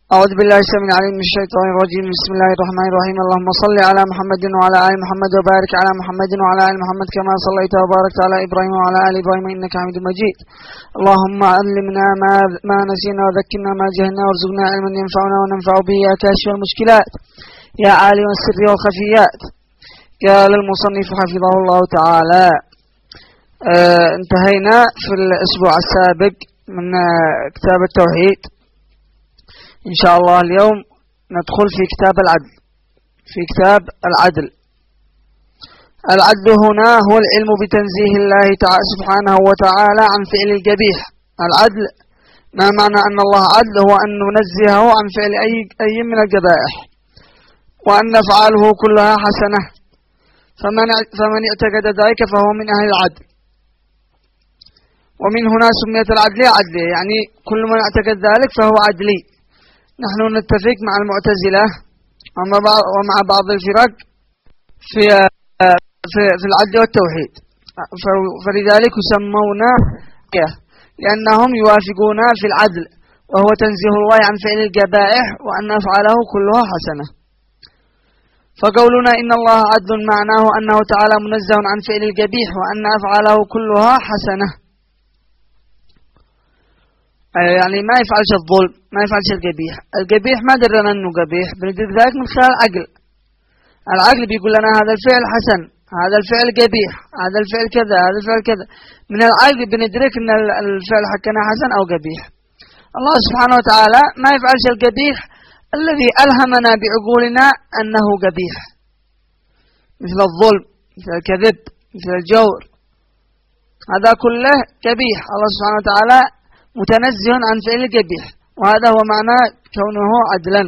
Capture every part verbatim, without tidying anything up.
أعوذ بالله السميع العليم من الشيطان الرجيم. بسم الله الرحمن الرحيم. اللهم صل على محمد وعلى آل محمد وبارك على محمد وعلى آل محمد كما صليت وباركت على إبراهيم وعلى آل إبراهيم إنك حميد مجيد. اللهم علمنا ما ما نسينا وذكرنا ما جهلنا وارزقنا علما ينفعنا وننفع به يا كاشف المشكلات يا عالم السر والخفيات. قال المصنف حفظه الله تعالى: اه انتهينا في الأسبوع السابق من اه كتاب التوحيد. إن شاء الله اليوم ندخل في كتاب العدل. في كتاب العدل العدل هنا هو العلم بتنزيه الله تعالى سبحانه وتعالى عن فعل القبيح. العدل ما معنى أن الله عدل؟ هو أن ننزهه عن فعل أي, أي من القبائح وأن نفعله كلها حسنة. فمن, فمن اعتقد ذلك فهو من أهل العدل. ومن هنا سميت العدل عدل، يعني كل من اعتقد ذلك فهو عدلي. نحن نتفق مع المعتزلة ومع بعض الفرق في في العدل والتوحيد، فلذلك يسمون لأنهم يوافقون في العدل، وهو تنزيه الله عن فعل القبائح وأن أفعاله كلها حسنة. فقولنا إن الله عدل معناه أنه تعالى منزه عن فعل القبيح وأن أفعاله كلها حسنة، يعني ما يفعلش الظلم، ما يفعلش القبيح. القبيح ما درنا أنه قبيح، بندرك ذلك من خلال العقل. العقل بيقول لنا هذا الفعل حسن، هذا الفعل قبيح، هذا الفعل كذا، هذا الفعل كذا. من العقل بندرك أن الفعل حقنا حسن أو قبيح. الله سبحانه وتعالى ما يفعلش القبيح الذي ألهمنا بعقولنا أنه قبيح، مثل الظلم، مثل الكذب، مثل الجور، هذا كله قبيح. الله سبحانه وتعالى متنزه عن فعل القبيح، وهذا هو معنى كونه عدلا.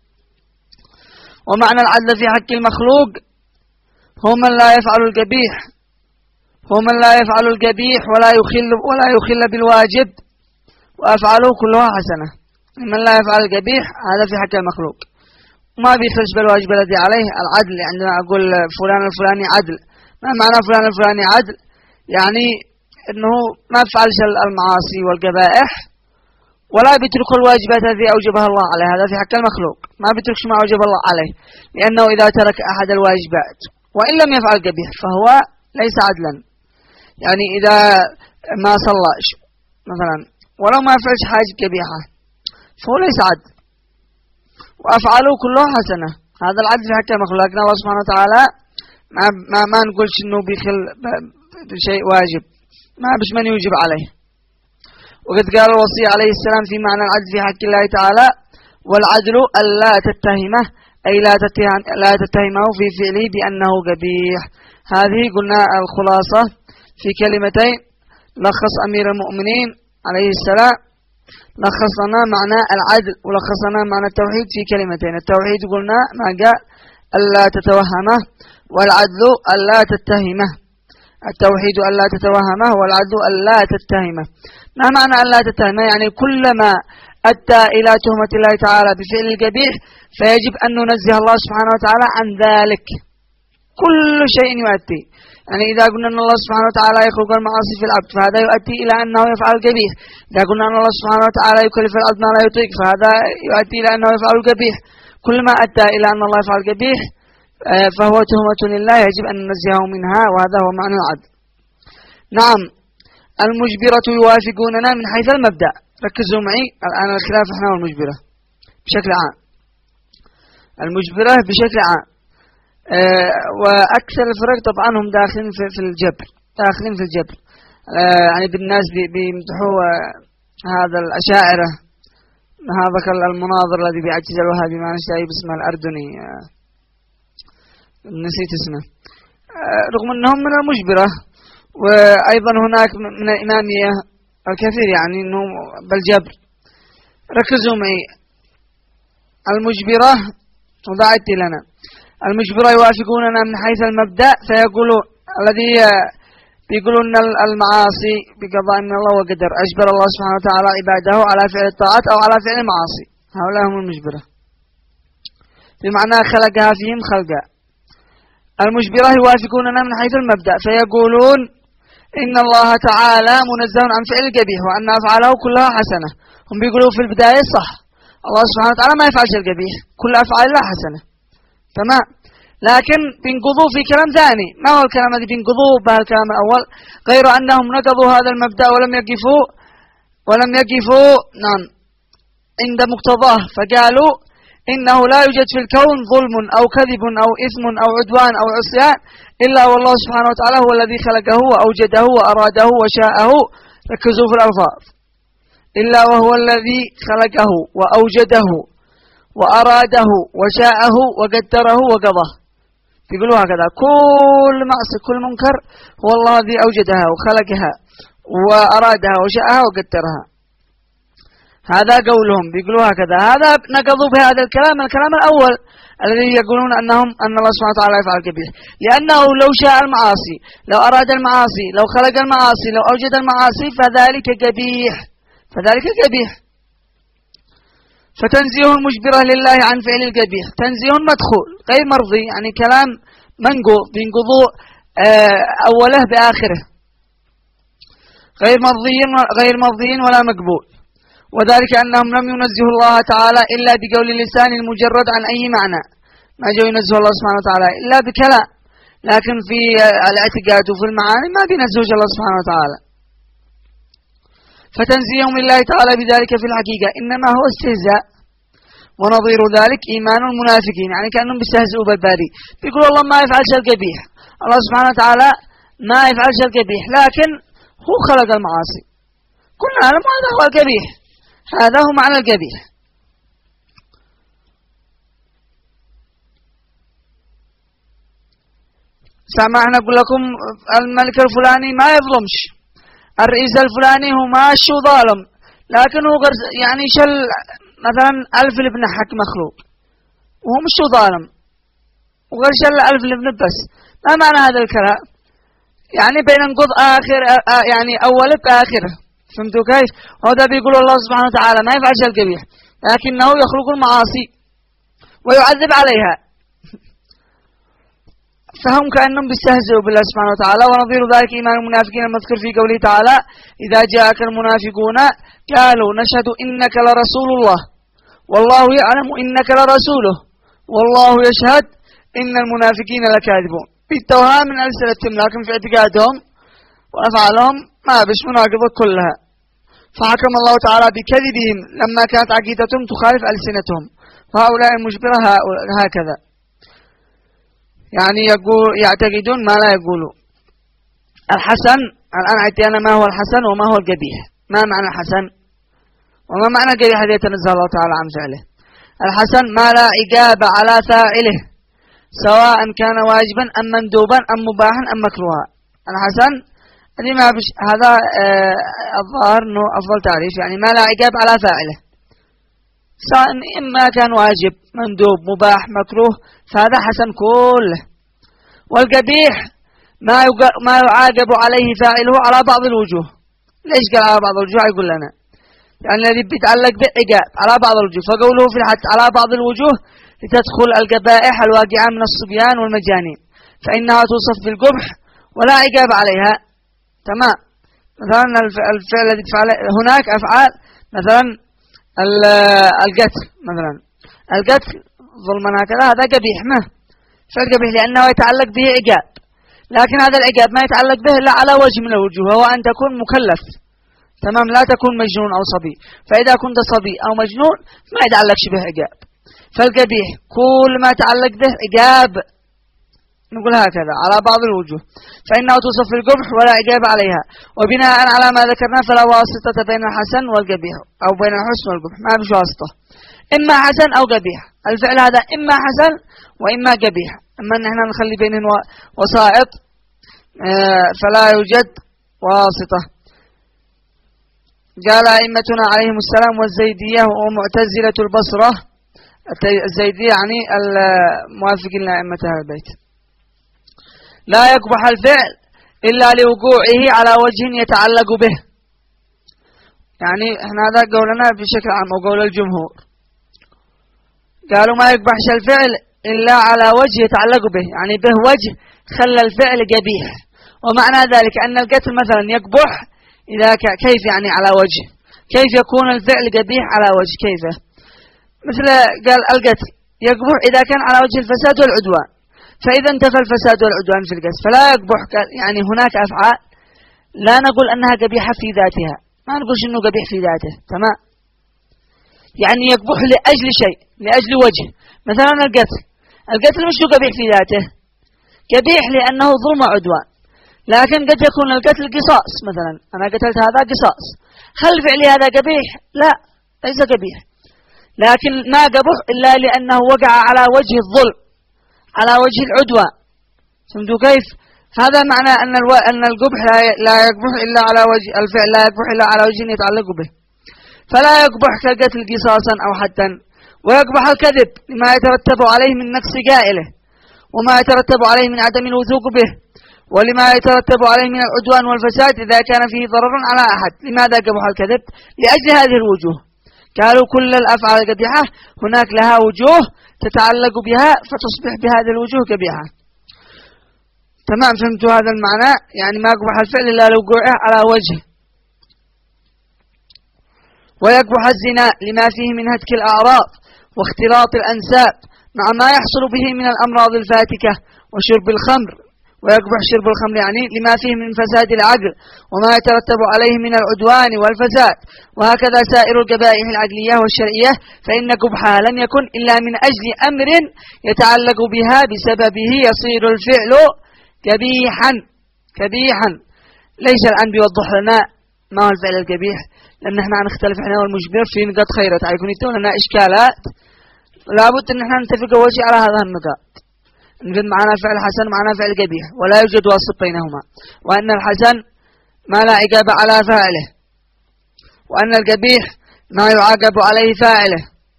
ومعنى العدل في حق المخلوق هو من لا يفعل القبيح، هو من لا يفعل القبيح ولا يخل ولا يخل بالواجب وأفعاله كلها حسنة. من لا يفعل القبيح هذا في حق المخلوق، ما بيخرج بالواجب الذي عليه. العدل عندما أقول فلان الفلاني عدل، ما معنى فلان الفلاني عدل؟ يعني أنه ما يفعلش المعاصي والقبائح ولا بيترك الواجبات التي أوجبها الله عليه، هذا في حق المخلوق. ما بيتركش ما أوجب الله عليه، لأنه إذا ترك أحد الواجبات وإن لم يفعل قبيح فهو ليس عدلا. يعني إذا ما صلاش مثلا ولو ما يفعلش حاجة قبيحة فهو ليس عدل، وأفعاله كلها حسنة. هذا العدل في حق المخلوق. لكن الله سبحانه وتعالى ما, ما, ما نقولش أنه بيخل بشيء واجب، ما بش من يوجب عليه. وقد قال الوصي عليه السلام في معنى العدل في حق الله تعالى: والعدل ألا تتهمه، أي لا لا تتهمه في فعله بأنه قبيح. هذه قلنا الخلاصة في كلمتين. لخص أمير المؤمنين عليه السلام لخص لنا معنى العدل ولخص لنا معنى التوحيد في كلمتين. التوحيد قلنا ما قال ألا تتوهمه، والعدل ألا تتهمه. التوحيد ألا تتوهمه، والعدل ألا تتهمه. ما معنى ألا تتهمه؟ يعني كلما أدى إلى تهمة الله تعالى بفعل القبيح فيجب أن ننزه الله سبحانه وتعالى عن ذلك. كل شيء يؤدي، يعني إذا قلنا أن الله سبحانه وتعالى يخلق المعاصي في العبد فهذا يؤدي إلى أنه يفعل القبيح. إذا قلنا أن الله سبحانه وتعالى يكلف العبد ما لا يطيق فهذا يؤدي إلى أنه يفعل القبيح. كل ما أدى إلى أن الله يفعل القبيح فهو تهمة لله، يجب أن ننزهه منها، وهذا هو معنى العدل. نعم، المجبرة يوافقوننا من حيث المبدأ. ركزوا معي الآن الخلاف احنا والمجبرة بشكل عام. المجبرة بشكل عام أه وأكثر الفرق طبعا هم داخلين في, في الجبر، داخلين في الجبر. أه يعني بالناس بيمدحوا هذا الأشاعرة، هذا المناظر الذي بيعجز الوهابي ما نشتهي باسمه الأردني، أه نسيت اسمه، أه رغم أنهم من المجبرة. وأيضا هناك من الإمامية الكثير يعني أنه بالجبر. ركزوا معي. المجبرة وضعت لنا المجبرة يوافقوننا من حيث المبدأ، فيقولوا الذي بيقولون المعاصي بقضاء من الله وقدر، أجبر الله سبحانه وتعالى عباده على فعل الطاعات أو على فعل المعاصي، هؤلاء هم المجبرة، بمعنى خلقها فيهم خلقا. المجبرة يوافقوننا من حيث المبدأ فيقولون إن الله تعالى منزه عن فعل القبيح وأن أفعاله كلها حسنة. هم بيقولوا في البداية صح، الله سبحانه وتعالى ما يفعل شيء قبيح، كل أفعال الله حسنة. تمام. لكن بينقضوا في كلام ثاني، ما هو الكلام الذي بينقضوا به الكلام الأول؟ غير أنهم نقضوا هذا المبدأ ولم يقفوا ولم يقفوا نعم عند مقتضاه، فقالوا إنه لا يوجد في الكون ظلم أو كذب أو إثم أو عدوان أو عصيان إلا والله سبحانه وتعالى هو الذي خلقه وأوجده وأراده وشاءه. ركزوا في الألفاظ، إلا وهو الذي خلقه وأوجده وأراده وشاءه وقدره وقضاه. يقولوا هكذا، كل معصية كل منكر هو الله الذي أوجدها وخلقها وأرادها وشاءها وقدرها. هذا قولهم، بيقولوا هكذا. هذا نقضوا بهذا الكلام الكلام الأول الذي يقولون أنهم أن الله سبحانه وتعالى يفعل القبيح، لأنه لو شاء المعاصي، لو أراد المعاصي، لو خلق المعاصي، لو أوجد المعاصي فذلك قبيح، فذلك قبيح. فتنزيه مجبرة لله عن فعل القبيح، تنزيه مدخول غير مرضي، يعني كلام منقوض بينقضوا أوله بآخره، غير مرضي غير مرضي ولا مقبول. وذلك أنهم لم ينزهوا الله تعالى إلا بقول اللسان المجرد عن أي معنى، ما جو ينزه الله سبحانه وتعالى إلا بكلام، لكن في الاعتقاد وفي المعاني ما بينزهوش الله سبحانه وتعالى. فتنزيهم الله تعالى بذلك في الحقيقة إنما هو استهزاء، ونظير ذلك إيمان المنافقين، يعني كأنهم بيستهزئوا بالباري، بيقولوا الله ما يفعل شيء قبيح، الله سبحانه وتعالى ما يفعل شيء قبيح، لكن هو خلق المعاصي، كنا نعلم هذا هو القبيح، هذا هو معنى القبيح. سامعنا أقول لكم الملك الفلاني ما يظلمش، الرئيس الفلاني هو ماشي وظالم، لكن هو يعني شل مثلا ألف لابن حق مخلوق وهو مش ظالم، وغير شل ألف لابن بس. ما معنى هذا الكلام؟ يعني بين نقض آخر يعني أول بآخر، فهمتوا كيف؟ وهذا بيقول الله سبحانه وتعالى ما يفعل شيء قبيح، لكنه يخلق المعاصي ويعذب عليها، فهم كأنهم بيستهزئوا بالله سبحانه وتعالى. ونظير ذلك إيمان المنافقين المذكور في قوله تعالى: إذا جاءك المنافقون قالوا نشهد إنك لرسول الله والله يعلم إنك لرسوله والله يشهد إن المنافقين لكاذبون. بالتوهام من ألسنتهم، لكن في اعتقادهم وأفعالهم ما بش مناقضة كلها. فحكم الله تعالى بكذبهم لما كانت عقيدتهم تخالف ألسنتهم، فهؤلاء المجبرة هكذا، يعني يقول يعتقدون ما لا يقولوا. الحسن، الآن عدينا ما هو الحسن وما هو القبيح. ما معنى الحسن وما معنى القبيح الذي يتنزه الله تعالى عن فعله؟ الحسن ما لا عقاب على فاعله سواء كان واجبا أم مندوبا أم مباحا أم مكروها. الحسن هذه ما بش هذا آه الظاهر انه افضل تعريف، يعني ما لا عقاب على فاعله سواء اما كان واجب مندوب مباح مكروه، فهذا حسن كله. والقبيح ما ما يعاقب عليه فاعله على بعض الوجوه. ليش قال على بعض الوجوه؟ يقول لنا يعني الذي بيتعلق بعقاب على بعض الوجوه، فقوله في الحد على بعض الوجوه لتدخل القبائح الواقعة من الصبيان والمجانين، فإنها توصف بالقبح ولا عقاب عليها. تمام. مثلا الفعل الذي تفعل هناك أفعال، مثلا القتل، مثلا القتل ظلما هكذا هذا قبيح، ما فعل قبيح لأنه يتعلق به عقاب، لكن هذا العقاب ما يتعلق به إلا على وجه من الوجوه، وهو أن تكون مكلف. تمام. لا تكون مجنون أو صبي، فإذا كنت صبي أو مجنون ما يتعلقش به عقاب. فالقبيح كل ما يتعلق به عقاب، نقول هكذا على بعض الوجوه، فإنه توصف القبح ولا عقاب عليها. وبناء على ما ذكرنا فلا واسطة بين الحسن والقبيح، أو بين الحسن والقبح، ما فيش واسطة، إما حسن أو قبيح. الفعل هذا إما حسن وإما قبيح، أما أن احنا نخلي بينهم وسائط فلا يوجد واسطة. قال أئمتنا عليهم السلام والزيدية ومعتزلة البصرة، الزيدية يعني الموافقين لأئمة أهل البيت: لا يقبح الفعل إلا لوقوعه على وجه يتعلق به. يعني احنا هذا قولنا بشكل عام وقول الجمهور، قالوا ما يقبحش الفعل إلا على وجه يتعلق به، يعني به وجه خلى الفعل قبيح. ومعنى ذلك أن القتل مثلا يقبح إذا كيف، يعني على وجه، كيف يكون الفعل قبيح على وجه، كيف؟ مثل قال القتل يقبح إذا كان على وجه الفساد والعدوان، فإذا انتفى الفساد والعدوان في القتل فلا يقبح. يعني هناك أفعال لا نقول أنها قبيحة في ذاتها، ما نقول إنه قبيح في ذاته، تمام؟ يعني يقبح لأجل شيء، لأجل وجه. مثلا القتل، القتل مش قبيح في ذاته، قبيح لأنه ظلم وعدوان. لكن قد يكون القتل قصاص، مثلا أنا قتلت هذا قصاص، هل فعلي هذا قبيح؟ لا، ليس قبيح، لكن ما قبح إلا لأنه وقع على وجه الظلم، على وجه العدوان. فهمتوا كيف؟ هذا معنى أن الو... أن القبح لا ي... لا يقبح إلا على وجه الفعل، لا يقبح إلا على وجه يتعلق به. فلا يقبح كالقتل قصاصا أو حدا. ويقبح الكذب لما يترتب عليه من نقص قائله، وما يترتب عليه من عدم الوثوق به، ولما يترتب عليه من العدوان والفساد إذا كان فيه ضرر على أحد. لماذا قبح الكذب؟ لأجل هذه الوجوه. قالوا كل الأفعال القبيحة هناك لها وجوه تتعلق بها فتصبح بهذه الوجوه قبيحة. تمام؟ فهمتوا هذا المعنى؟ يعني ما قبح الفعل إلا لو وقع على وجه. ويقبح الزنا لما فيه من هتك الأعراض واختلاط الأنساب مع ما يحصل به من الأمراض الفاتكة، وشرب الخمر. ويقبح شرب الخمر يعني لما فيه من فساد العقل وما يترتب عليه من العدوان والفساد. وهكذا سائر القبائح العقلية والشرعية، فإن قبحها لم يكن إلا من أجل أمر يتعلق بها بسببه يصير الفعل قبيحا. قبيحا ليس الآن بيوضح لنا ما هو الفعل القبيح، لأن احنا نختلف احنا والمجبر في نقاط خيرة، يكون يتون لنا إشكالات، لابد أن احنا نتفق أول شيء على هذا النقاط. نقول معنا فعل حسن معنا فعل قبيح، ولا يوجد واسط بينهما، وأن الحسن ما لا عقاب على فاعله، وأن القبيح ما يعاقب عليه فاعله،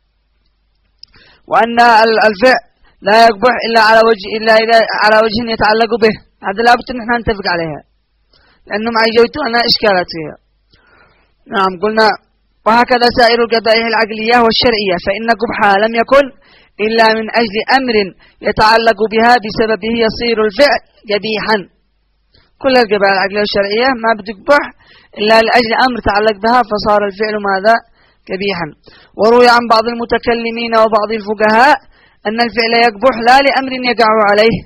وأن الفعل لا يقبح إلا على وجه إلا إذا على وجه يتعلق به. هذا لابد أن احنا نتفق عليها، لأنه ما يجوتوا أنا إشكالات فيها. نعم قلنا وهكذا سائر القبائح العقلية والشرعية، فإن قبحها لم يكن إلا من أجل أمر يتعلق بها بسببه يصير الفعل قبيحا. كل القبائح العقلية والشرعية ما بتقبح إلا لأجل أمر تعلق بها فصار الفعل ماذا؟ قبيحا. وروي عن بعض المتكلمين وبعض الفقهاء أن الفعل يقبح لا لأمر يقع عليه،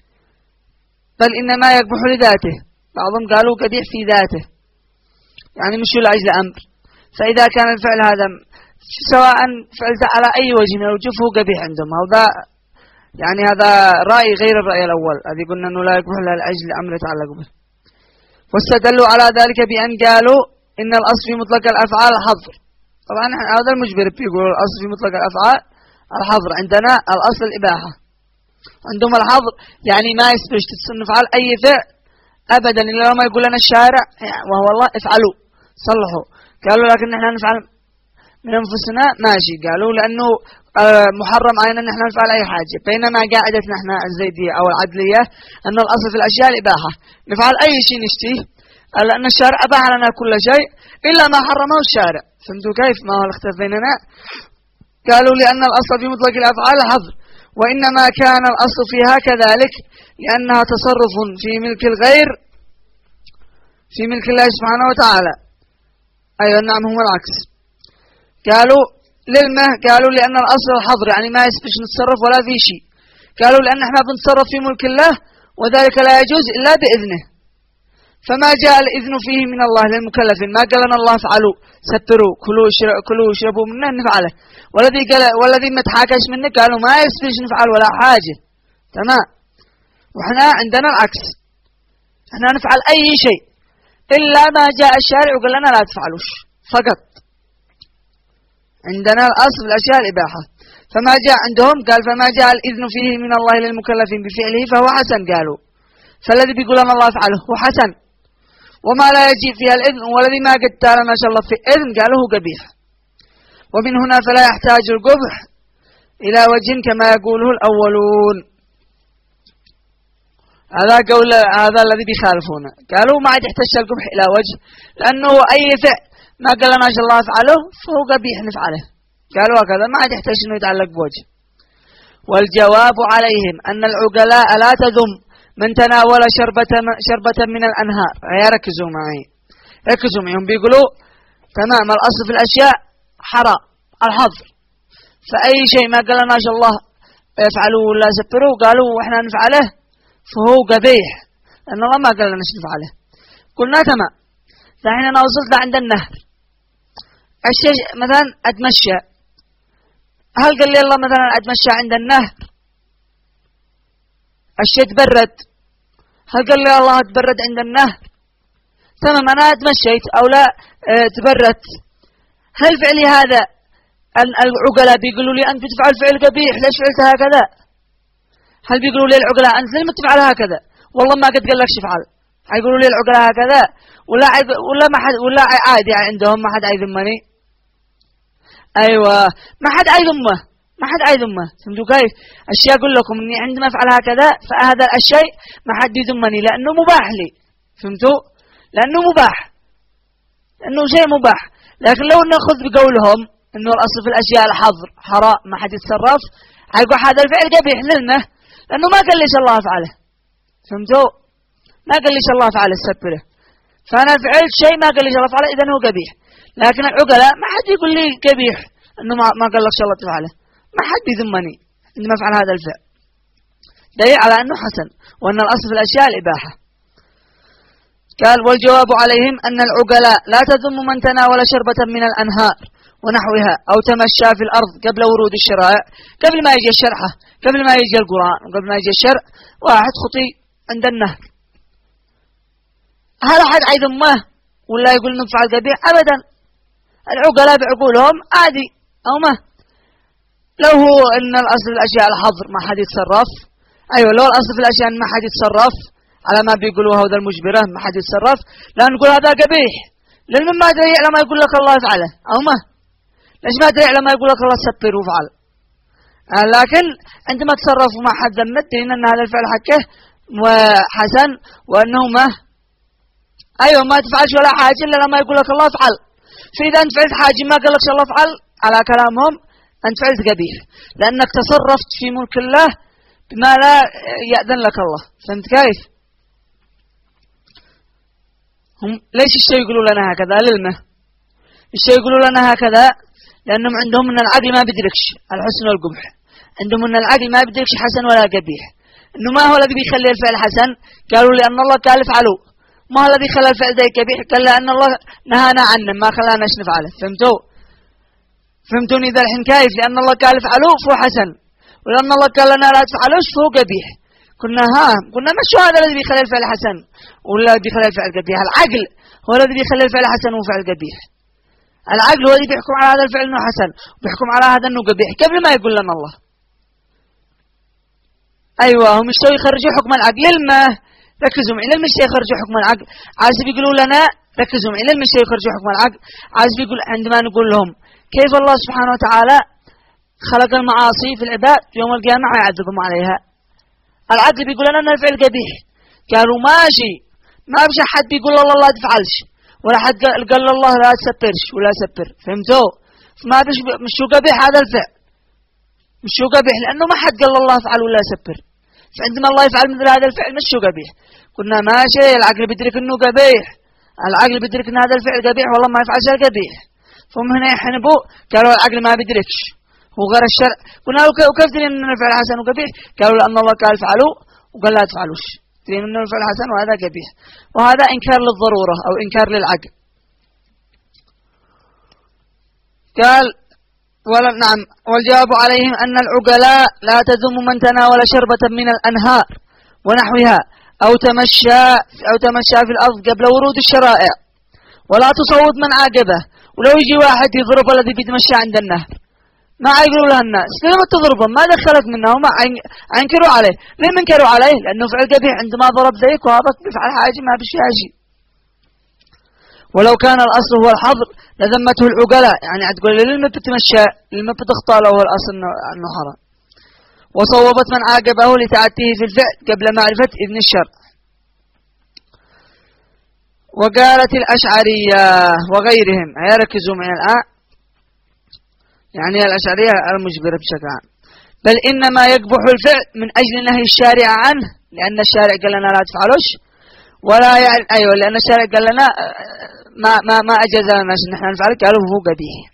بل إنما يقبح لذاته. بعضهم قالوا قبيح في ذاته، يعني مش لأجل أمر. فإذا كان الفعل هذا سواء فعلت على أي وجه من الوجوه فهو قبيح عندهم. هذا يعني هذا رأي غير الرأي الأول الذي قلنا أنه لا يقبح إلا لأجل أمر يتعلق به. واستدلوا على ذلك بأن قالوا إن الأصل في مطلق الأفعال الحظر. طبعا هذا المجبر بيقول الأصل في مطلق الأفعال الحظر، عندنا الأصل الإباحة، عندهم الحظر يعني ما يسبش نفعل أي فعل أبدا إلا ما يقول لنا الشارع يعني وهو الله افعلوا صلحوا. قالوا لكن نحن نفعل من أنفسنا ماشي، قالوا لأنه محرم علينا أن نحن نفعل أي حاجة. بينما قاعدتنا نحن الزيدية أو العدلية أن الأصل في الأشياء الإباحة، نفعل أي شيء نشتيه لأن الشارع أباح لنا كل شيء إلا ما حرمه الشارع. فهمتوا كيف؟ ما هو الاختلاف بيننا؟ قالوا لأن الأصل في مطلق الأفعال حظر، وإنما كان الأصل فيها كذلك لأنها تصرف في ملك الغير في ملك الله سبحانه وتعالى. أيوة نعم هم العكس. قالوا للمه قالوا لأن الأصل الحظر يعني ما يسبش نتصرف ولا في شيء. قالوا لأن احنا بنتصرف في ملك الله وذلك لا يجوز إلا بإذنه، فما جاء الإذن فيه من الله للمكلفين. ما قال لنا الله فعلوا ستروا كلوا كلوا اشربوا منه نفعله، والذي قال والذي ما تحاكش منه قالوا ما يسبش نفعل ولا حاجة. تمام؟ وإحنا عندنا العكس، احنا نفعل أي شيء إلا ما جاء الشارع وقال لنا لا تفعلوش فقط. عندنا الأصل في الأشياء الإباحة، فما جاء عندهم قال فما جاء الإذن فيه من الله للمكلفين بفعله فهو حسن. قالوا فالذي بيقول لنا الله فعله هو حسن، وما لا يجي فيها الإذن والذي ما قد تعالى ما شاء الله في إذن قالوا هو قبيح. ومن هنا فلا يحتاج القبح إلى وجه كما يقوله الأولون. هذا قول هذا الذي بيخالفونه، قالوا ما عاد يحتاج القبح إلى وجه لأنه أي فعل ما قال ما شاء الله فعله فهو قبيح نفعله. قالوا هكذا ما عاد يحتاج إنه يتعلق بوجه. والجواب عليهم أن العقلاء لا تذم من تناول شربة شربة من الأنهار. يركزوا معي ركزوا معهم. بيقولوا تمام الأصل في الأشياء حرام الحظر، فأي شيء ما قال لنا الله يفعلوه ولا سبروه قالوا وإحنا نفعله فهو قبيح، لأن الله ما قال لنا نفعله. قلنا تمام. الحين أنا وصلت عند النهر، الشيء مثلا أتمشى، هل قال لي الله مثلا أتمشى عند النهر؟ الشيء تبرد، هل قال لي الله تبرد عند النهر؟ تمام، أنا أتمشيت أو لا اه تبرد، هل فعلي هذا العقلاء بيقولوا لي أنت تفعل فعل قبيح ليش فعلت هكذا؟ هل بيقولوا لي العقلاء أنت لما تفعل هكذا؟ والله ما قد قال لك شفعل، هيقولوا لي العقلاء هكذا ولا عيب ولا ما حد ولا عادي عندهم ما حد عايذمني؟ أيوة ما حد عايذمه، ما حد عايذمه، فهمتوا كيف؟ الشيء أقول لكم إني عندما أفعل هكذا فهذا الشيء ما حد يذمني لأنه مباح لي، فهمتوا؟ لأنه مباح، لأنه شيء مباح. لكن لو نأخذ بقولهم إنه الأصل في الأشياء الحظر حرام ما حد يتصرف، هيقول هذا الفعل قبيح لنا لأنه ما قال ليش الله أفعله، فهمتوا؟ ما قال ليش الله أفعله سبله، فأنا فعلت شيء ما قال ليش الله أفعله إذا هو قبيح. لكن العقلاء ما حد يقول لي قبيح إنه ما ما قال لك الله تفعله، ما حد يذمني عندما أفعل هذا الفعل، دليل على أنه حسن وأن الأصل في الأشياء الإباحة. قال والجواب عليهم أن العقلاء لا تذم من تناول شربة من الأنهار ونحوها أو تمشى في الأرض قبل ورود الشرائع، قبل ما يجي الشرحة، قبل ما يجي القرآن، وقبل ما يجي الشرع، واحد خطي عند النهر، هل أحد عيذمه ولا يقول نفعل قبيح؟ أبدا، العقلاء بعقولهم عادي أو ما. لو هو أن الأصل في الأشياء الحظر ما حد يتصرف، أيوة لو الأصل في الأشياء ما حد يتصرف على ما بيقولوا هذا المجبرة ما حد يتصرف، لا نقول هذا قبيح، لأن ما أدري على ما يقول لك الله يفعله أو ما، ليش ما أدري على ما يقول لك الله سبر وفعل. آه لكن عندما تصرفوا ما حد ذمت لأن أن هذا الفعل حقه وحسن وأنه ما أيوة ما تفعلش ولا حاجة إلا لما يقول لك الله افعل. فإذا أنت فعلت حاجة ما قال لك الله افعل على كلامهم أنت فعلت قبيح، لأنك تصرفت في ملك الله بما لا يأذن لك الله، فهمت كيف؟ هم ليش الشيء يقولوا لنا هكذا؟ للمه الشيء يقولوا لنا هكذا لأنهم عندهم أن العقل ما بيدركش الحسن والقبح، عندهم أن العقل ما بيدركش حسن ولا قبيح، إنه ما هو الذي بيخلي الفعل حسن؟ قالوا لأن الله قال افعلوا. ما هو الذي خلى الفعل ذي قبيح؟ قال لأن الله نهانا عنه ما خلاناش نفعله، فهمتوا؟ فهمتوني ذا الحين كيف؟ لأن الله قال افعلوا فهو حسن، ولأن الله قال لنا لا تفعلوش فهو قبيح. كنا ها كنا مش هذا الذي بيخلي الفعل حسن ولا الذي بيخلي الفعل قبيح، العقل هو الذي بيخلي الفعل حسن وفعل قبيح. العقل هو الذي بيحكم على هذا الفعل انه حسن وبيحكم على هذا انه قبيح قبل ما يقول لنا الله. ايوه هم مش يخرجوا حكم العقل، لما ركزوا معي لما يخرجوا حكم العقل عايز بيقولوا لنا ركزوا معي لما يخرجوا حكم العقل عايز بيقول عندما نقول لهم كيف الله سبحانه وتعالى خلق المعاصي في العباد يوم القيامة يعذبهم عليها، العقل بيقول لنا ان الفعل قبيح، قالوا ماشي ما فيش حد بيقول الله لا تفعلش ولا حد قال الله لا تسبرش ولا سبر، فهمتوا؟ ما فيش مش هو قبيح هذا الفعل، مش هو قبيح لانه ما حد قال الله افعل ولا سبر، فعندما الله يفعل مثل هذا الفعل مش هو قبيح. قلنا ماشي العقل بيدرك انه قبيح، العقل بيدرك ان هذا الفعل قبيح والله ما يفعل شيء قبيح، فهم هنا يحنبوا قالوا العقل ما بيدركش هو غير الشرع. قلنا وكيف تدري ان الفعل حسن وقبيح؟ قالوا لان الله قال افعلوا وقال لا تفعلوش، تدري ان الفعل حسن وهذا قبيح، وهذا انكار للضروره او انكار للعقل. قال ولا نعم والجواب عليهم أن العقلاء لا تذم من تناول شربة من الأنهار ونحوها أو تمشى أو تمشى في الأرض قبل ورود الشرائع، ولا تصوت من عاقبه. ولو يجي واحد يضرب الذي بيتمشى عند النهر ما يقولوا له الناس لما تضربهم ما دخلت منه وما عنكروا عليه، ليه منكروا عليه؟ لأنه فعل قبيح عندما ضرب ذيك وهذا بيفعل حاجة ما بشيء شيء. ولو كان الأصل هو الحظر لذمته العقلاء، يعني تقول للما بتمشى للما بتخطأ له الأصل أنه حرام، وصوبت من عاقبه لتعتيه في الفعل قبل معرفة إذن الشرع. وقالت الأشعرية وغيرهم يركزوا من الآن يعني الأشعرية المجبرة بشكل عام، بل إنما يقبح الفعل من أجل نهي الشارع عنه، لأن الشارع قال لنا لا تفعلوش، ولا يعني أيوة لأن الشارع قال لنا ما ما ما أجاز لنا نحن نفعل، قالوا هو قبيح.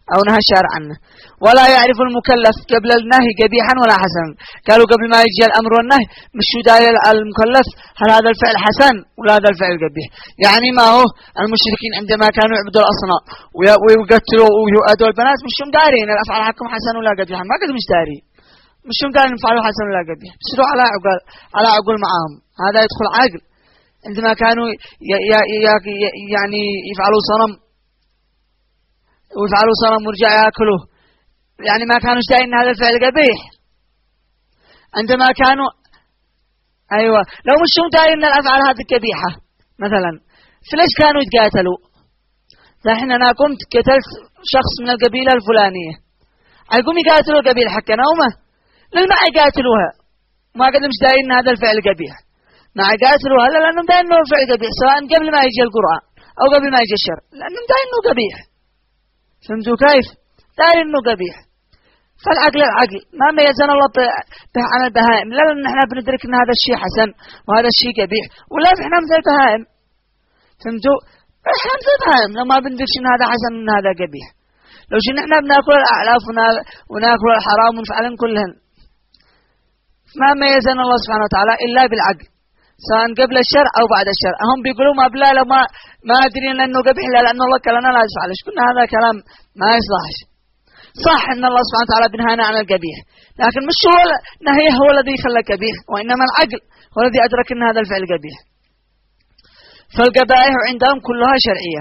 أو نهى الشارع عنه. ولا يعرف المكلف قبل النهي قبيحا ولا حسنا. قالوا قبل ما يجي الأمر والنهي مشوا داير المكلف هل هذا الفعل حسن ولا هذا الفعل قبيح. يعني ما هو المشركين عندما كانوا يعبدوا الأصنام ويقتلوا ويؤذوا البنات مشوا دارين الأفعال حقهم حسن ولا قبيح، ما قد مش داري مشوا دارين يفعلوا حسن ولا قبيح، بصيروا على عقل على عقل معاهم. هذا يدخل عقل. عندما كانوا ي ي ي يعني يفعلوا صنم ويفعلوا صنم ورجع ياكلوه، يعني ما كانوا داين هذا الفعل قبيح. عندما كانوا ايوه لو مش داين الافعال هذه قبيحه مثلا، فليش كانوا يتقاتلوا؟ فاحنا انا قمت قتلت شخص من القبيله الفلانيه، اقوم يقاتلوا القبيله حقنا وما لما يقاتلوها ما قد مش داين هذا الفعل قبيح، ما يقاتلوها لا لانهم داين انه فعل قبيح سواء قبل ما يجي القران او قبل ما يجي الشرع، لانهم داين انه قبيح. فهمتوا كيف؟ داير انه قبيح. فالعقل العقل ما ميزنا الله به عن البهائم، لا لان احنا بندرك ان هذا الشيء حسن وهذا الشيء قبيح، ولا احنا مثل البهائم. فهمتوا؟ احنا مثل البهائم لما بندرك ان هذا حسن وان هذا قبيح. لو شئنا احنا بناكل الاعلاف وناكل الحرام ونفعلن كلهن. ما ميزنا الله سبحانه وتعالى الا بالعقل، سواء قبل الشرع او بعد الشرع. هم بيقولوا ما بلا ما ما ادري انه قبيح لا لانه الله قال لنا لا تفعلش، قلنا هذا كلام ما يصلحش. صح ان الله سبحانه وتعالى بنهانا عن القبيح، لكن مش هو نهيه هو الذي خلى قبيح، وانما العقل هو الذي ادرك ان هذا الفعل قبيح. فالقبائح عندهم كلها شرعيه.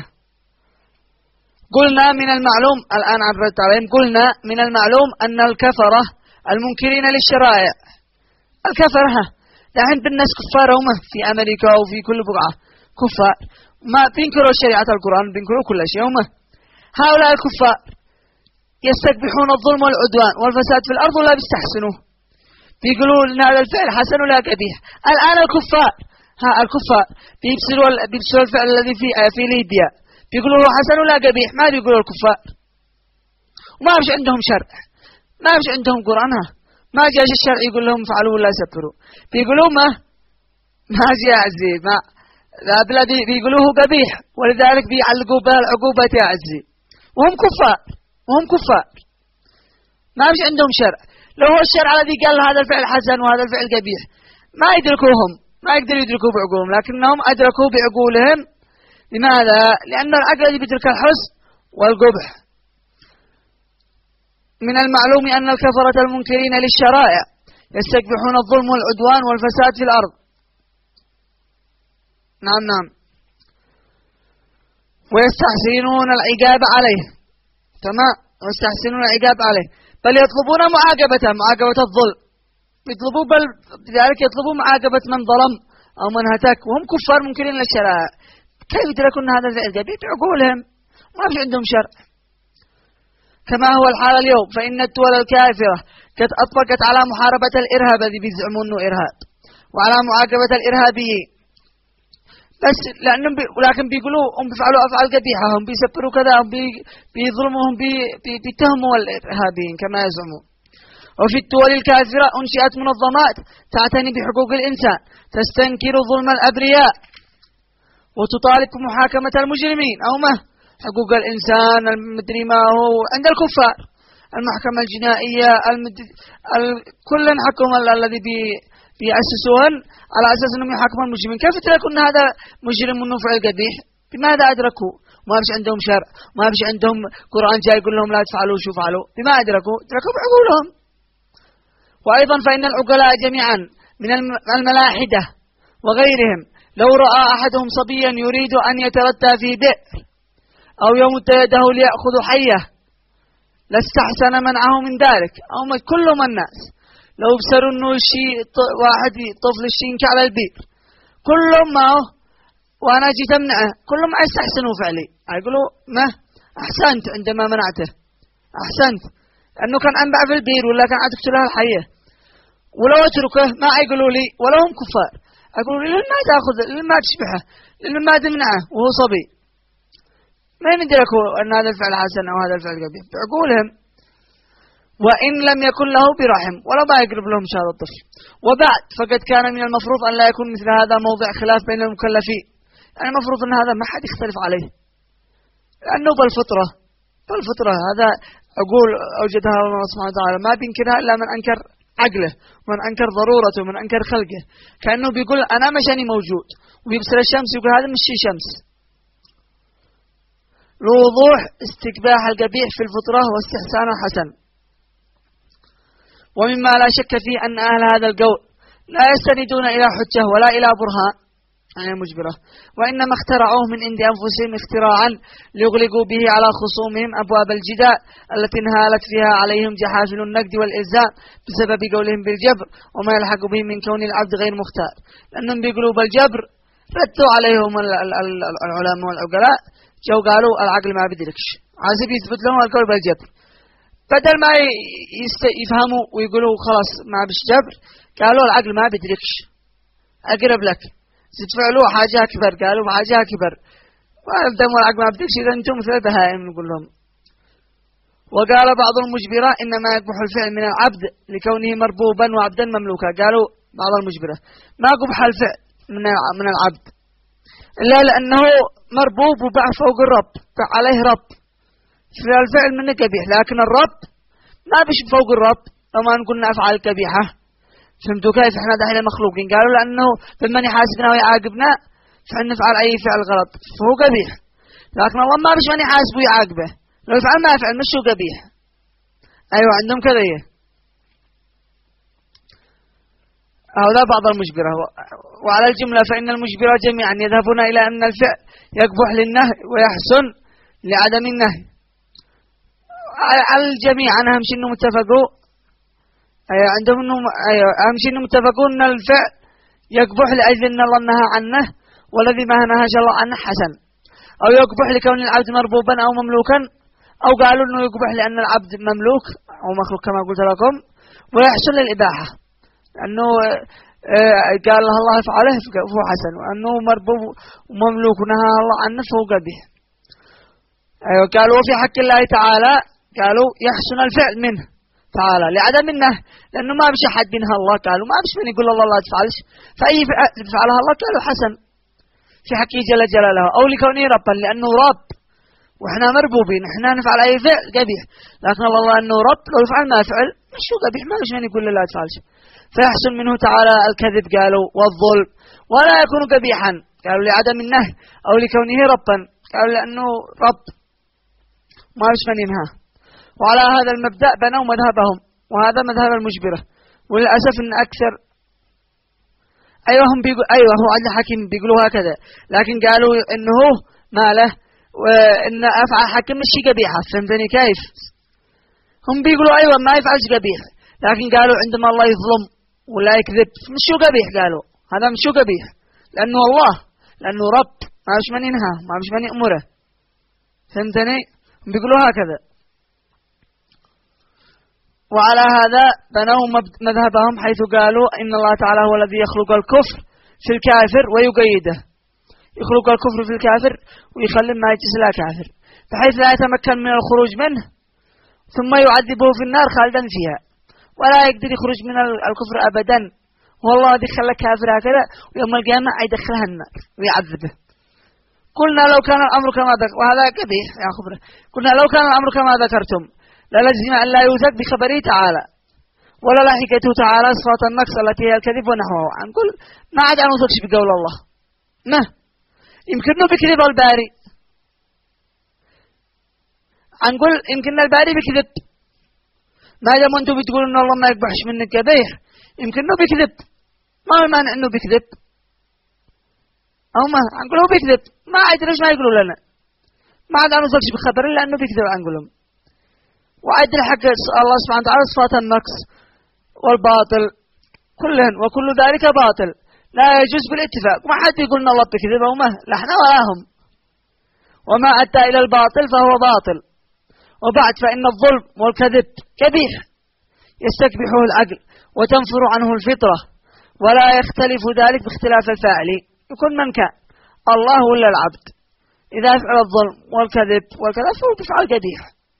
قلنا من المعلوم الان عبرت عليهم، قلنا من المعلوم ان الكفره المنكرين للشرائع، الكفره دحين بالناس كفار هم في امريكا وفي كل بقعه كفار ما بينكروا شريعه القران، بينكروا كل شيء. هم هؤلاء الكفار يستقبحون الظلم والعدوان والفساد في الارض ولا بيستحسنوه، بيقولوا ان هذا الفعل حسن ولا قبيح. الان الكفار ها الكفار بيبصروا بيبصروا الفعل الذي في في ليبيا بيقولوا هو حسن ولا قبيح، ما بيقولوا الكفار. وما فيش عندهم شرع، ما فيش عندهم قران، ما جاء الشرع يقول لهم فعلوا ولا سفروا، بيقولوا ما ما جاء عزيز ما لا بلا بيقولوه قبيح، ولذلك بيعلقوا به العقوبة يا عزيز، وهم كفار وهم كفار ما فيش عندهم شرع. لو هو الشرع الذي قال هذا الفعل حسن وهذا الفعل قبيح ما يدركوهم، ما يقدروا يدركوا بعقولهم، لكنهم أدركوا بعقولهم. لماذا؟ لأن العقل الذي بيدرك الحسن والقبح. من المعلوم أن الكفرة المنكرين للشرائع يستقبحون الظلم والعدوان والفساد في الأرض. نعم نعم. ويستحسنون العقاب عليه، تمام، ويستحسنون العقاب عليه، بل يطلبون معاقبته، معاقبة الظلم، يطلبوا بل بذلك يطلبوا معاقبة من ظلم أو من هتك، وهم كفار منكرين للشرائع. كيف يدركون هذا الفعل قبيح؟ بعقولهم، ما في عندهم شرع. كما هو الحال اليوم، فإن الدول الكافرة قد أطلقت على محاربة الإرهاب الذي بيزعموا أنه إرهاب، وعلى معاقبة الإرهابيين، بس لأنهم بي... ولكن بيقولوا هم بيفعلوا أفعال قبيحة، هم بيسبروا كذا، هم بي... بيظلموا، هم بي... بي... بيتهموا الإرهابيين كما يزعمون. وفي الدول الكافرة أنشئت منظمات تعتني بحقوق الإنسان، تستنكر ظلم الأبرياء وتطالب بمحاكمة المجرمين أو ما حقوق الإنسان المدري ما هو عند الكفار، المحكمة الجنائية المد... ال... كل حكم الذي بي... بيأسسون على أساس أنهم يحاكمون المجرمين. كيف تلاقوا أن هذا مجرم منه فعل قبيح؟ بماذا أدركوا؟ ما فيش عندهم شرع، ما فيش عندهم قرآن جاي يقول لهم لا تفعلوا شو فعلوا. بما أدركوا؟ أدركوا بعقولهم. وأيضا فإن العقلاء جميعا من الملاحدة وغيرهم لو رأى أحدهم صبيا يريد أن يتردى في بئر أو يمد يده ليأخذ حيه لاستحسن منعه من ذلك. أو كلهم الناس لو بصروا انه شيء واحد طفل الشين على البئر كلهم معه وانا جيت امنعه، كلهم يستحسنوا فعلي، يقولوا ما احسنت عندما منعته، احسنت لانه كان انبع في البئر ولا كان تقتلها الحيه. ولو اتركه ما يقولوا لي ولا هم كفار، يقولوا لي لما تاخذ لما تشبحه لما تمنعه وهو صبي. ما يدركوا ان هذا الفعل حسن او هذا الفعل قبيح بعقولهم. وإن لم يكن له برحم ولا ما يقرب لهم هذا الطفل. وبعد فقد كان من المفروض أن لا يكون مثل هذا موضع خلاف بين المكلفين، يعني المفروض أن هذا ما حد يختلف عليه، لأنه بالفطرة فالفطرة هذا أقول أوجدها الله سبحانه وتعالى، ما بينكرها إلا من أنكر عقله ومن أنكر ضرورته ومن أنكر خلقه. كأنه بيقول أنا مشاني موجود، وبيبصر الشمس يقول هذا مش شمس. لوضوح استقباح القبيح في الفطرة واستحسان الحسن. ومما لا شك فيه أن أهل هذا القول لا يستندون إلى حجة ولا إلى برهان يعني مجبرة، وإنما اخترعوه من عند أنفسهم اختراعا ليغلقوا به على خصومهم أبواب الجدال التي انهالت فيها عليهم جحافل النقد والإلزام بسبب قولهم بالجبر وما يلحق به من كون العبد غير مختار. لأنهم بيقولوا بالجبر ردوا عليهم العلماء والعقلاء، جو قالوا العقل ما بيدركش، عازب يثبت لهم القول بالجبر، بدل ما يفهموا ويقولوا خلاص ما بش جبر، قالوا العقل ما بيدركش أقرب لك تفعلوا حاجة أكبر، قالوا حاجة أكبر وابدأوا العقل ما بيدركش إذا أنتم مثل بهائم نقول لهم. وقال بعض المجبرة إنما يقبح الفعل من العبد لكونه مربوبا وعبدا مملوكا. قالوا بعض المجبرة ما قبح الفعل من العبد إلا لأنه مربوب وبع فوق الرب، بع عليه رب، فالفعل منه قبيح، لكن الرب ما بش فوق الرب وما نقولنا أفعال قبيحة. فهمتوا كيف؟ احنا دحين مخلوقين، قالوا لأنه بمن يحاسبنا ويعاقبنا فإن نفعل أي فعل غلط فهو قبيح، لكن الله ما بش من يحاسب ويعاقبه، لو يفعل ما يفعل مش هو قبيح. أيوة عندهم كذا. هذا بعض المجبرة. وعلى الجملة فإن المجبرة جميعا يذهبون إلى أن الفعل يقبح للنهي ويحسن لعدم النهي. على الجميع أنهم شنو متفقوا أيوة عندهم إنه أيوة أهم شيء إنه متفقون أن الفعل يقبح لأجل أن الله نهى عنه، والذي ما نهى الله عنه حسن، أو يقبح لكون العبد مربوبا أو مملوكا، أو قالوا إنه يقبح لأن العبد مملوك أو مخلوق كما قلت لكم، ويحسن للإباحة لأنه قال له الله فعله فهو حسن، وأنه مربوب ومملوك ونهى الله عنه فهو قبيح. أيوة قالوا في حق الله تعالى قالوا يحسن الفعل منه تعالى لعدم النهي، لأنه ما بش أحد منها الله، قالوا ما بش من يقول الله لا تفعلش، فأي فعلها الله قالوا حسن في حقه جل جلاله، أو لكونه ربا لأنه رب وإحنا مربوبين إحنا نفعل أي فعل قبيح، لكن الله أنه رب لو يفعل ما يفعل مش هو قبيح، ما بش من يقول لا تفعلش، فيحسن منه تعالى الكذب قالوا والظلم ولا يكون قبيحا، قالوا لعدم النهي، أو لكونه ربا قالوا لأنه رب ما بش من ينهى. وعلى هذا المبدأ بنوا مذهبهم، وهذا مذهب المجبرة، وللأسف أن أكثر أيوة هم بيقول أيوة هو عدل حكيم بيقولوا هكذا، لكن قالوا إنه ما له وإن أفعل حكم مش قبيحة. فهمتني كيف؟ هم بيقولوا أيوة ما يفعلش قبيح، لكن قالوا عندما الله يظلم ولا يكذب مش قبيح، قالوا هذا مش قبيح لأنه الله لأنه رب ما مش من ينهى ما مش من يأمره. فهمتني؟ هم بيقولوا هكذا. وعلى هذا بنوا مذهبهم حيث قالوا إن الله تعالى هو الذي يخلق الكفر في الكافر ويقيده، يخلق الكفر في الكافر ويخلي ما يجلس لا كافر بحيث لا يتمكن من الخروج منه، ثم يعذبه في النار خالدا فيها ولا يقدر يخرج من الكفر أبدا، والله دخل كافر هكذا ويوم القيامة يدخلها النار ويعذبه. قلنا لو كان الأمر كما ذكر، وهذا قبيح يا خبره، قلنا لو كان الأمر كما ذكرتم للزم أن لا يوثق بخبره تعالى ولا لاحقته تعالى صفات النقص التي هي الكذب ونحوه. نقول ما عاد أن نوثقش بقول الله، ما يمكنه بكذب الباري، نقول يمكن الباري بكذب، ما دام أنتم بتقولوا إن الله ما يقبحش منك قبيح يمكنه بكذب، ما هو مانع إنه بكذب أو ما نقول هو بكذب، ما عاد ليش ما يقولوا لنا ما عاد أن نوثقش بخبره لأنه بكذب. نقولهم وعد الحق الله سبحانه وتعالى صفات النقص والباطل كلهن، وكل ذلك باطل لا يجوز بالاتفاق، ما حد يقول ان الله بكذب وما لا احنا ولا هم، وما أدى إلى الباطل فهو باطل. وبعد فإن الظلم والكذب كبيح يستكبحه العقل وتنفر عنه الفطرة، ولا يختلف ذلك باختلاف الفاعل يكون من كان الله ولا العبد، إذا فعل الظلم والكذب والكذب فهو بفعل قبيح،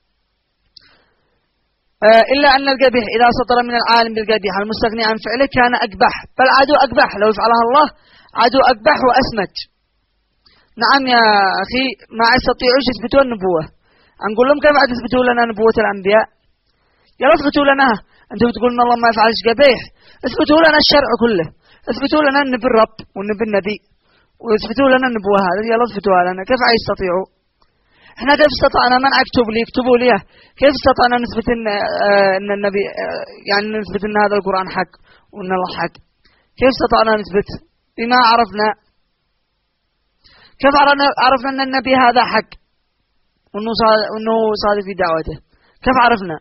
إلا أن القبيح إذا سطر من العالم بالقبيح المستغني عن فعله كان أقبح، بل عدو أقبح لو يفعلها الله عدو أقبح وأسمج. نعم يا أخي ما يستطيعوش يثبتوا النبوة، نقول لهم كيف تثبتوا لنا نبوة الأنبياء؟ يلا اثبتوا لنا. أنتم بتقولون إن الله ما يفعلش قبيح، اثبتوا لنا الشرع كله، اثبتوا لنا النبي الرب والنبي النبي، واثبتوا لنا النبوة هذه. يلا اثبتوها لنا. كيف يستطيعوا؟ احنا كيف استطعنا؟ من اكتب لي اكتبوا لي كيف استطعنا نثبت ان آه ان النبي آه يعني نثبت ان هذا القرآن حق وان الله حق؟ كيف استطعنا نثبت؟ بما عرفنا. كيف عرفنا ان النبي هذا حق وانه وانه صادق في دعوته؟ كيف عرفنا؟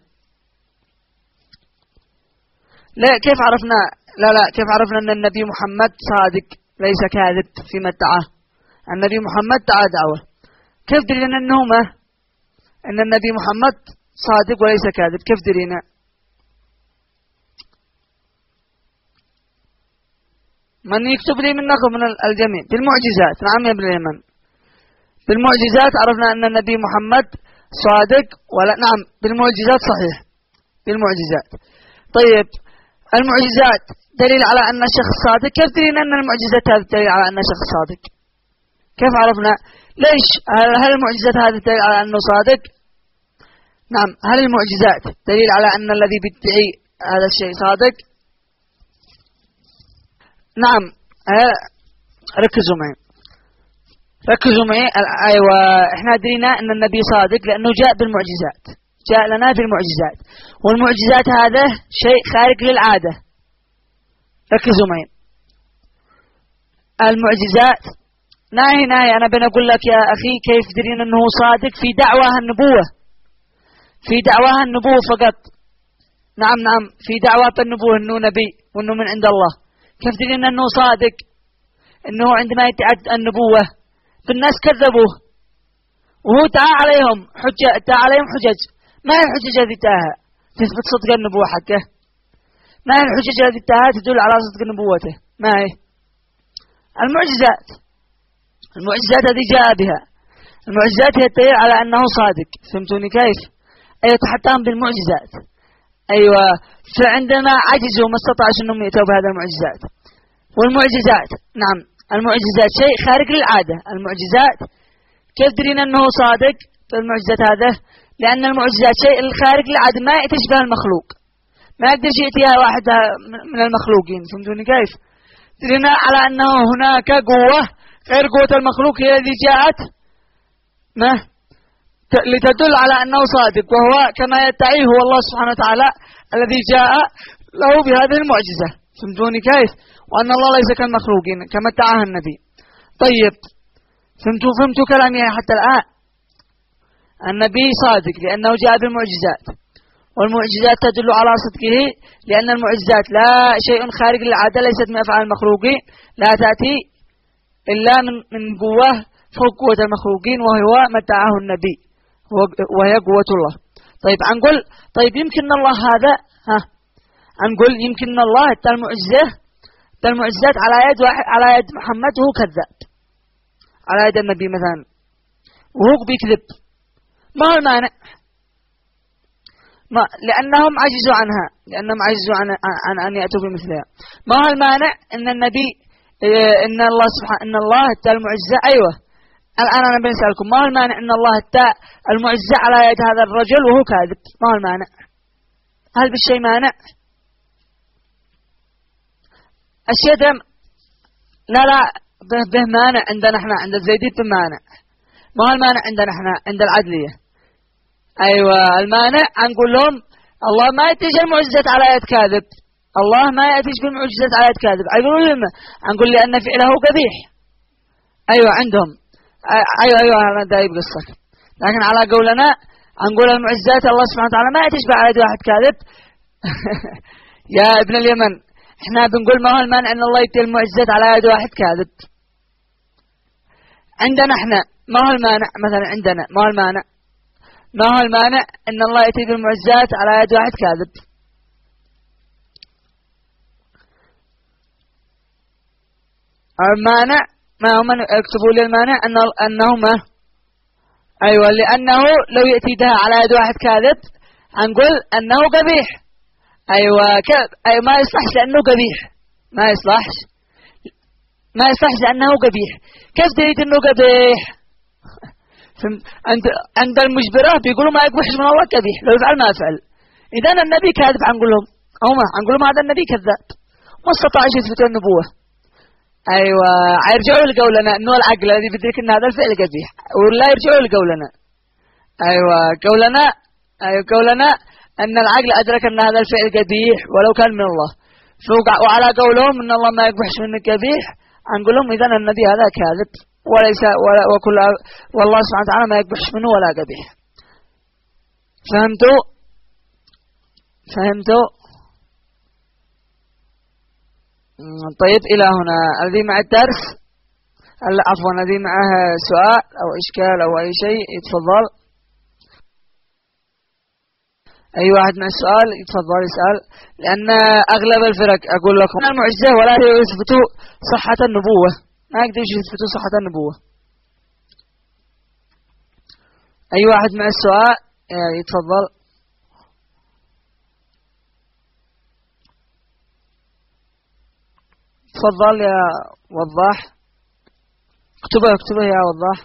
لا كيف عرفنا؟ لا لا كيف عرفنا ان النبي محمد صادق ليس كاذب فيما ادعاه؟ النبي محمد دعا دعوه. كيف درينا انه ما ان النبي محمد صادق وليس كاذب؟ كيف درينا؟ من يكتب لي منكم من الجميع بالمعجزات. نعم يا ابن اليمن، بالمعجزات عرفنا ان النبي محمد صادق. ولا نعم بالمعجزات صحيح، بالمعجزات. طيب المعجزات دليل على ان الشخص صادق. كيف درينا ان المعجزات هذه دليل على ان الشخص صادق؟ كيف عرفنا؟ ليش؟ هل المعجزات هذه دليل على انه صادق؟ نعم. هل المعجزات دليل على ان الذي بيدعي هذا الشيء صادق؟ نعم. ركزوا معي ركزوا معي ايوه احنا درينا ان النبي صادق لانه جاء بالمعجزات، جاء لنا بالمعجزات، والمعجزات هذا شيء خارق للعاده. ركزوا معي. المعجزات ناهي ناهي أنا بنقول لك يا أخي كيف درين أنه صادق في دعواه النبوة، في دعواه النبوة فقط. نعم نعم في دعواه النبوة أنه نبي وأنه من عند الله. كيف درين أنه صادق؟ أنه عندما يتعد النبوة فالناس كذبوه وهو دعا عليهم حجة، دعا عليهم حجج. ما هي الحجج هذه تاها تثبت صدق النبوة حقه؟ ما هي الحجج هذه تاها تدل على صدق نبوته؟ ما هي؟ المعجزات. المعجزات هذه جاء بها. المعجزات هي الدليل على أنه صادق. فهمتوني كيف؟ أيوة تحتهم بالمعجزات. أيوة فعندما عجزوا ما استطاعوا أنهم يأتوا بهذه المعجزات. والمعجزات نعم المعجزات شيء خارق للعادة. المعجزات كيف درينا أنه صادق بالمعجزات هذا؟ لأن المعجزات شيء الخارق للعادة ما يتشبه المخلوق، ما يقدر يأتيها واحد من المخلوقين. فهمتوني كيف؟ درينا على أنه هناك قوة غير قوة المخلوق هي التي جاءت ما لتدل على أنه صادق، وهو كما يدعيه هو الله سبحانه وتعالى الذي جاء له بهذه المعجزة. فهمتوني كيف؟ وأن الله ليس كالمخلوقين كما ادعاه النبي. طيب فهمتوا فهمتوا كلامي حتى الآن؟ النبي صادق لأنه جاء بالمعجزات، والمعجزات تدل على صدقه لأن المعجزات لا شيء خارج للعادة، ليست من أفعال المخلوقين، لا تأتي إلا من من قوة فوق قوة المخلوقين، وهو ما ادعاه النبي وهي قوة الله. طيب نقول طيب يمكن الله هذا ها نقول يمكن الله ادى المعجزة ادى المعجزات على يد واحد على يد محمد وهو كذاب، على يد النبي مثلا وهو بيكذب. ما هو المانع؟ ما لأنهم عجزوا عنها، لأنهم عجزوا عن عن أن يأتوا بمثلها. ما هو المانع أن النبي إن الله سبحانه إن الله ادى المعجزة؟ أيوة الآن أنا بنسألكم ما هو المانع أن الله ادى المعجزة على يد هذا الرجل وهو كاذب؟ ما هو المانع؟ هل بالشيء مانع؟ الشيء ده لا لا به, به مانع عندنا احنا عند الزيدية بمانع. ما هو المانع عندنا احنا عند العدلية؟ أيوة المانع نقول لهم الله ما يأتيش المعجزات على يد كاذب، الله ما يأتيش بالمعجزات على يد كاذب. يقولوا لهم نقول لأن فعله قبيح. أيوة عندهم أيوة أيوة أنا دايب قصك، لكن على قولنا نقول المعجزات الله سبحانه وتعالى ما يأتيش على يد واحد كاذب. يا ابن اليمن احنا بنقول ما هو المانع أن الله يأتي المعجزات على يد واحد كاذب؟ عندنا احنا ما هو المانع مثلا؟ عندنا ما هو المانع؟ ما هو المانع أن الله يأتي بالمعجزات على يد واحد كاذب؟ المانع ما هم اكتبوا لي المانع أن أنه ما أيوة لأنه لو يأتي بها على يد واحد كاذب هنقول أنه قبيح. أيوة كذب أيوة ما يصلحش لأنه قبيح، ما يصلحش ما يصلحش لأنه قبيح. كيف تريد أنه قبيح؟ عند عند المجبرة بيقولوا ما يقبحش من الله كبيح، لو يفعل ما يفعل. إذا النبي كاذب عنقول لهم أو ما عنقول لهم هذا النبي كذاب ما استطاع يثبت النبوة. أيوة يرجعوا لقولنا إنه العقل الذي بيدرك إن هذا الفعل قبيح، ولا يرجعوا لقولنا. أيوة قولنا أيوة قولنا أن العقل أدرك أن هذا الفعل قبيح ولو كان من الله، وعلى قولهم إن الله ما يقبحش من قبيح عنقول لهم إذا النبي هذا كاذب وليس ولا وكل والله سبحانه وتعالى ما يقبحش منه ولا قبيح. فهمتوا؟ فهمتوا؟ طيب إلى هنا الذي مع الدرس عفوا الذي معه سؤال أو إشكال أو أي شيء يتفضل. أي واحد مع السؤال يتفضل يسأل، لأن أغلب الفرق أقول لكم المعجزة ولا يثبتوا صحة النبوة، ما يقدروا يثبتوا صحة النبوة. أي واحد مع السؤال يتفضل. تفضل يا وضاح، اكتبه اكتبه يا وضاح.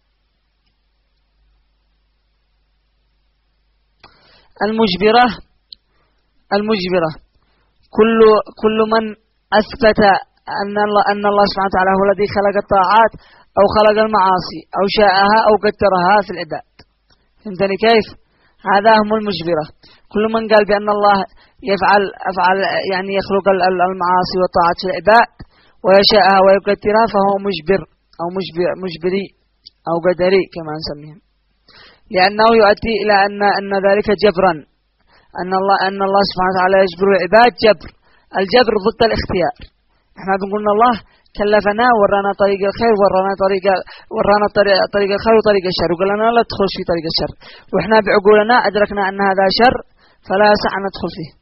المجبرة المجبرة كل كل من أثبت أن الله أن الله سبحانه وتعالى هو الذي خلق الطاعات أو خلق المعاصي أو شاءها أو قدرها في العباد. فهمتني كيف؟ هذا هم المجبرة. كل من قال بأن الله يفعل أفعل يعني يخلق المعاصي والطاعات في العباد ويشاءها ويقدرها فهو مجبر أو مجبر مجبري أو قدري كما نسميه، لأنه يؤدي إلى أن أن ذلك جبرا، أن الله أن الله سبحانه وتعالى يجبر العباد جبر. الجبر ضد الاختيار. احنا بنقول الله كلفنا ورانا طريق الخير ورانا طريق ورانا طريق, طريق الخير وطريق الشر، وقال لنا لا تدخل في طريق الشر، واحنا بعقولنا أدركنا أن هذا شر فلا يسع أن ندخل فيه.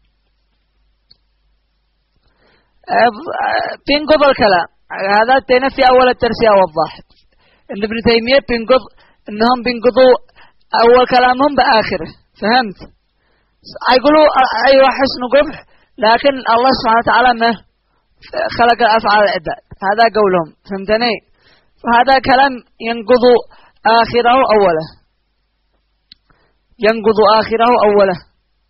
بينقض الكلام هذا تينا في أول الدرس يا وضاح إن ابن تيمية بينقض إنهم بينقضوا أول كلامهم بآخره. فهمت؟ يقولوا أيوة حسن قبح، لكن الله سبحانه وتعالى ما خلق أفعال العباد، هذا قولهم. فهمتني؟ فهذا كلام ينقض آخره أوله، ينقض آخره أوله.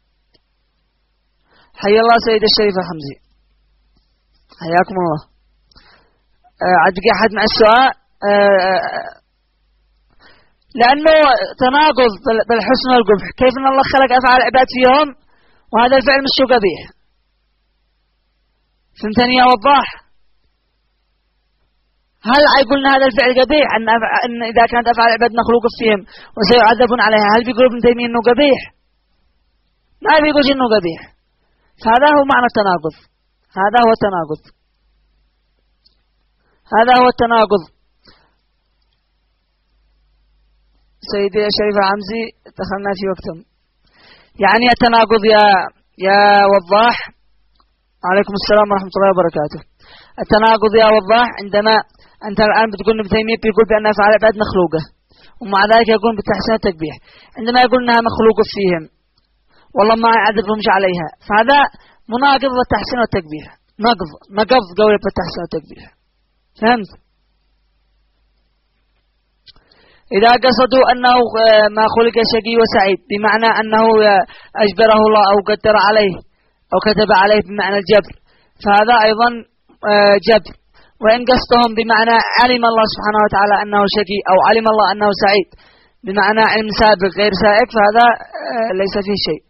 حي الله سيد الشريف الحمزي، حياكم الله. عاد بقي أحد مع السؤال؟ أه لأنه تناقض بالحسن والقبح. كيف أن الله خلق أفعال العباد فيهم وهذا الفعل مش قبيح؟ فهمتني يا وضاح؟ هل يقولنا هذا الفعل قبيح أن, أن إذا كانت أفعال العباد مخلوقة فيهم وسيعذبون عليها، هل بيقولوا ابن تيمية إنه قبيح؟ ما بيقول إنه قبيح. فهذا هو معنى التناقض، هذا هو التناقض، هذا هو التناقض. سيدي الشريف العمزي دخلنا في وقتهم. يعني التناقض يا يا وضاح، عليكم السلام ورحمة الله وبركاته. التناقض يا وضاح عندما أنت الآن بتقول ابن تيمية بيقول بأن أفعال العباد مخلوقة، ومع ذلك يقول بالتحسين والتقبيح. عندما يقول أنها مخلوقة فيهم والله ما يعذبهمش عليها، فهذا مناقض للتحسين والتقبيح، نقض نقض قولة بالتحسين والتقبيح. فهمت؟ إذا قصدوا أنه ما خلق شقي وسعيد بمعنى أنه أجبره الله أو قدر عليه أو كتب عليه بمعنى الجبر، فهذا أيضا جبر. وإن قصدهم بمعنى علم الله سبحانه وتعالى أنه شقي أو علم الله أنه سعيد بمعنى علم سابق غير سائق، فهذا ليس فيه شيء.